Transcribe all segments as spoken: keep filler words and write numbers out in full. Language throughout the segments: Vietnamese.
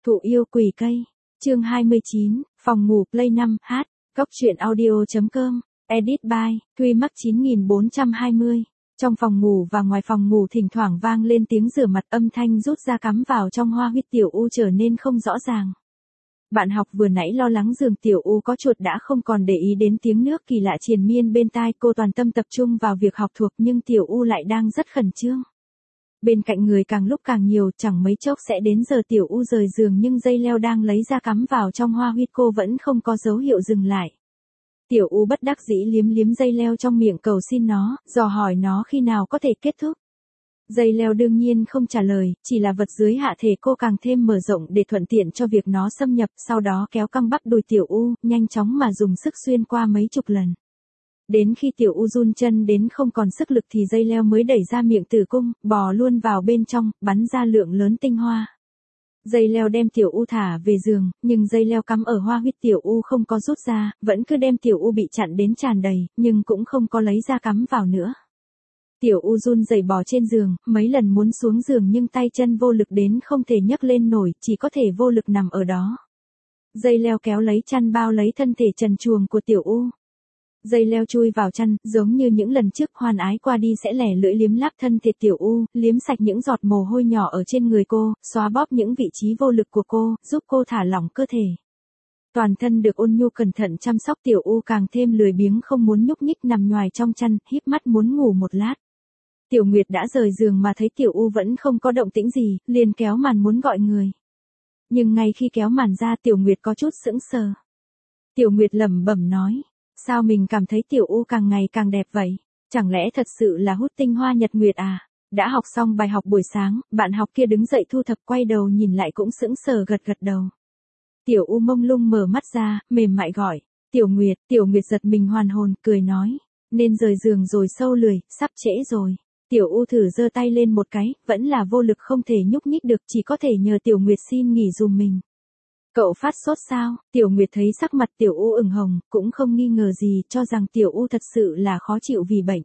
Thụ yêu quỷ cây. Chương hai mươi chín, phòng ngủ Play năm, h, góc truyện audio.com, edit by, Thuy Mắc chín nghìn bốn trăm hai mươi. Trong phòng ngủ và ngoài phòng ngủ thỉnh thoảng vang lên tiếng rửa mặt, âm thanh rút ra cắm vào trong hoa huyết Tiểu U trở nên không rõ ràng. Bạn học vừa nãy lo lắng giường Tiểu U có chuột đã không còn để ý đến tiếng nước kỳ lạ triền miên bên tai, cô toàn tâm tập trung vào việc học thuộc nhưng Tiểu U lại đang rất khẩn trương. Bên cạnh người càng lúc càng nhiều, chẳng mấy chốc sẽ đến giờ Tiểu U rời giường nhưng dây leo đang lấy ra cắm vào trong hoa huyết cô vẫn không có dấu hiệu dừng lại. Tiểu U bất đắc dĩ liếm liếm dây leo trong miệng cầu xin nó, dò hỏi nó khi nào có thể kết thúc. Dây leo đương nhiên không trả lời, chỉ là vật dưới hạ thể cô càng thêm mở rộng để thuận tiện cho việc nó xâm nhập, sau đó kéo căng bắp đùi Tiểu U, nhanh chóng mà dùng sức xuyên qua mấy chục lần. Đến khi Tiểu U run chân đến không còn sức lực thì dây leo mới đẩy ra miệng tử cung, bò luôn vào bên trong, bắn ra lượng lớn tinh hoa. Dây leo đem Tiểu U thả về giường, nhưng dây leo cắm ở hoa huyết Tiểu U không có rút ra, vẫn cứ đem Tiểu U bị chặn đến tràn đầy, nhưng cũng không có lấy ra cắm vào nữa. Tiểu U run rẩy bò trên giường, mấy lần muốn xuống giường nhưng tay chân vô lực đến không thể nhấc lên nổi, chỉ có thể vô lực nằm ở đó. Dây leo kéo lấy chăn bao lấy thân thể trần truồng của Tiểu U. Dây leo chui vào chăn, giống như những lần trước hoan ái qua đi sẽ lẻ lưỡi liếm láp thân thể Tiểu U, liếm sạch những giọt mồ hôi nhỏ ở trên người cô, xóa bóp những vị trí vô lực của cô, giúp cô thả lỏng cơ thể. Toàn thân được ôn nhu cẩn thận chăm sóc, Tiểu U càng thêm lười biếng không muốn nhúc nhích nằm nhoài trong chăn, híp mắt muốn ngủ một lát. Tiểu Nguyệt đã rời giường mà thấy Tiểu U vẫn không có động tĩnh gì, liền kéo màn muốn gọi người. Nhưng ngay khi kéo màn ra Tiểu Nguyệt có chút sững sờ. Tiểu Nguyệt lẩm bẩm nói. Sao mình cảm thấy Tiểu U càng ngày càng đẹp vậy? Chẳng lẽ thật sự là hút tinh hoa nhật nguyệt à? Đã học xong bài học buổi sáng, bạn học kia đứng dậy thu thập quay đầu nhìn lại cũng sững sờ gật gật đầu. Tiểu U mông lung mở mắt ra, mềm mại gọi. Tiểu Nguyệt, Tiểu Nguyệt giật mình hoàn hồn, cười nói. Nên rời giường rồi sâu lười, sắp trễ rồi. Tiểu U thử giơ tay lên một cái, vẫn là vô lực không thể nhúc nhích được, chỉ có thể nhờ Tiểu Nguyệt xin nghỉ dùm mình. Cậu phát sốt sao? Tiểu Nguyệt thấy sắc mặt Tiểu U ửng hồng, cũng không nghi ngờ gì, cho rằng Tiểu U thật sự là khó chịu vì bệnh.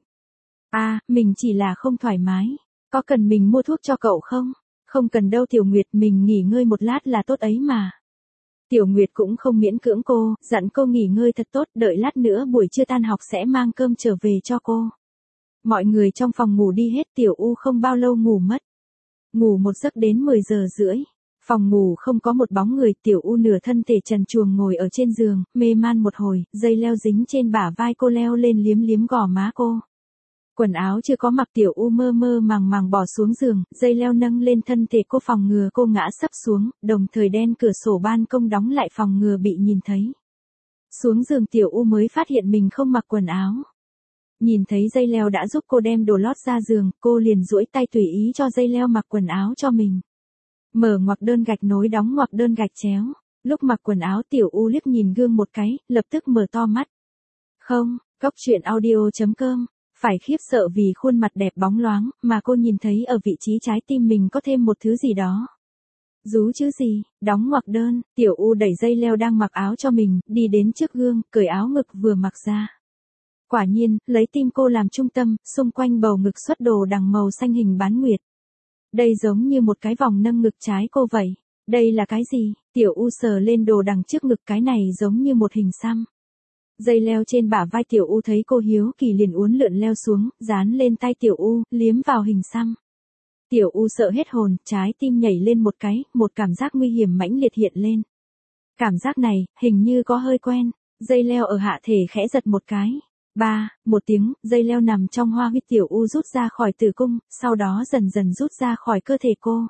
À, mình chỉ là không thoải mái. Có cần mình mua thuốc cho cậu không? Không cần đâu Tiểu Nguyệt, mình nghỉ ngơi một lát là tốt ấy mà. Tiểu Nguyệt cũng không miễn cưỡng cô, dặn cô nghỉ ngơi thật tốt, đợi lát nữa buổi trưa tan học sẽ mang cơm trở về cho cô. Mọi người trong phòng ngủ đi hết, Tiểu U không bao lâu ngủ mất. Ngủ một giấc đến mười giờ rưỡi. Phòng ngủ không có một bóng người, Tiểu U nửa thân thể trần truồng ngồi ở trên giường, mê man một hồi, dây leo dính trên bả vai cô leo lên liếm liếm gò má cô. Quần áo chưa có mặc, Tiểu U mơ mơ màng màng bỏ xuống giường, dây leo nâng lên thân thể cô phòng ngừa cô ngã sấp xuống, đồng thời đen cửa sổ ban công đóng lại phòng ngừa bị nhìn thấy. Xuống giường Tiểu U mới phát hiện mình không mặc quần áo. Nhìn thấy dây leo đã giúp cô đem đồ lót ra giường, cô liền duỗi tay tùy ý cho dây leo mặc quần áo cho mình. Mở ngoặc đơn gạch nối đóng ngoặc đơn gạch chéo. Lúc mặc quần áo Tiểu U liếc nhìn gương một cái, lập tức mở to mắt. Không, góc truyện audio.com, phải khiếp sợ vì khuôn mặt đẹp bóng loáng, mà cô nhìn thấy ở vị trí trái tim mình có thêm một thứ gì đó. Rú chứ gì, đóng ngoặc đơn, Tiểu U đẩy dây leo đang mặc áo cho mình, đi đến trước gương, cởi áo ngực vừa mặc ra. Quả nhiên, lấy tim cô làm trung tâm, xung quanh bầu ngực xuất đồ đằng màu xanh hình bán nguyệt. Đây giống như một cái vòng nâng ngực trái cô vậy. Đây là cái gì? Tiểu U sờ lên đồ đằng trước ngực, cái này giống như một hình xăm. Dây leo trên bả vai Tiểu U thấy cô hiếu kỳ liền uốn lượn leo xuống, dán lên tay Tiểu U, liếm vào hình xăm. Tiểu U sợ hết hồn, trái tim nhảy lên một cái, một cảm giác nguy hiểm mãnh liệt hiện lên. Cảm giác này, hình như có hơi quen. Dây leo ở hạ thể khẽ giật một cái. Ba, một tiếng, dây leo nằm trong hoa huyết Tiểu U rút ra khỏi tử cung, sau đó dần dần rút ra khỏi cơ thể cô.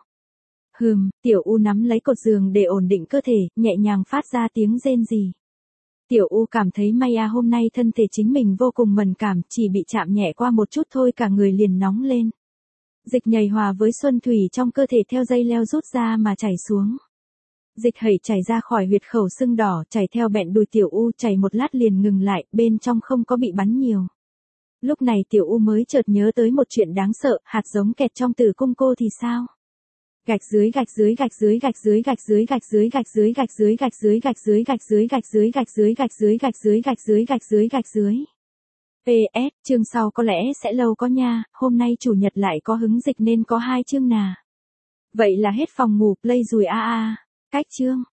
Hừm, Tiểu U nắm lấy cột giường để ổn định cơ thể, nhẹ nhàng phát ra tiếng rên rỉ. Tiểu U cảm thấy may à, hôm nay thân thể chính mình vô cùng mẫn cảm, chỉ bị chạm nhẹ qua một chút thôi cả người liền nóng lên. Dịch nhầy hòa với xuân thủy trong cơ thể theo dây leo rút ra mà chảy xuống. Dịch hẩy chảy ra khỏi huyệt khẩu sưng đỏ, chảy theo bẹn đùi Tiểu U, chảy một lát liền ngừng lại, bên trong không có bị bắn nhiều. Lúc này Tiểu U mới chợt nhớ tới một chuyện đáng sợ, hạt giống kẹt trong tử cung cô thì sao? Gạch dưới gạch dưới gạch dưới gạch dưới gạch dưới gạch dưới gạch dưới gạch dưới gạch dưới gạch dưới gạch dưới gạch dưới gạch dưới gạch dưới gạch dưới gạch dưới gạch dưới gạch dưới. pê ét, chương sau có lẽ sẽ lâu có nha, hôm nay chủ nhật lại có hứng dịch nên có hai chương nà. Vậy là hết phòng ngủ Play rồi a a. Cách chương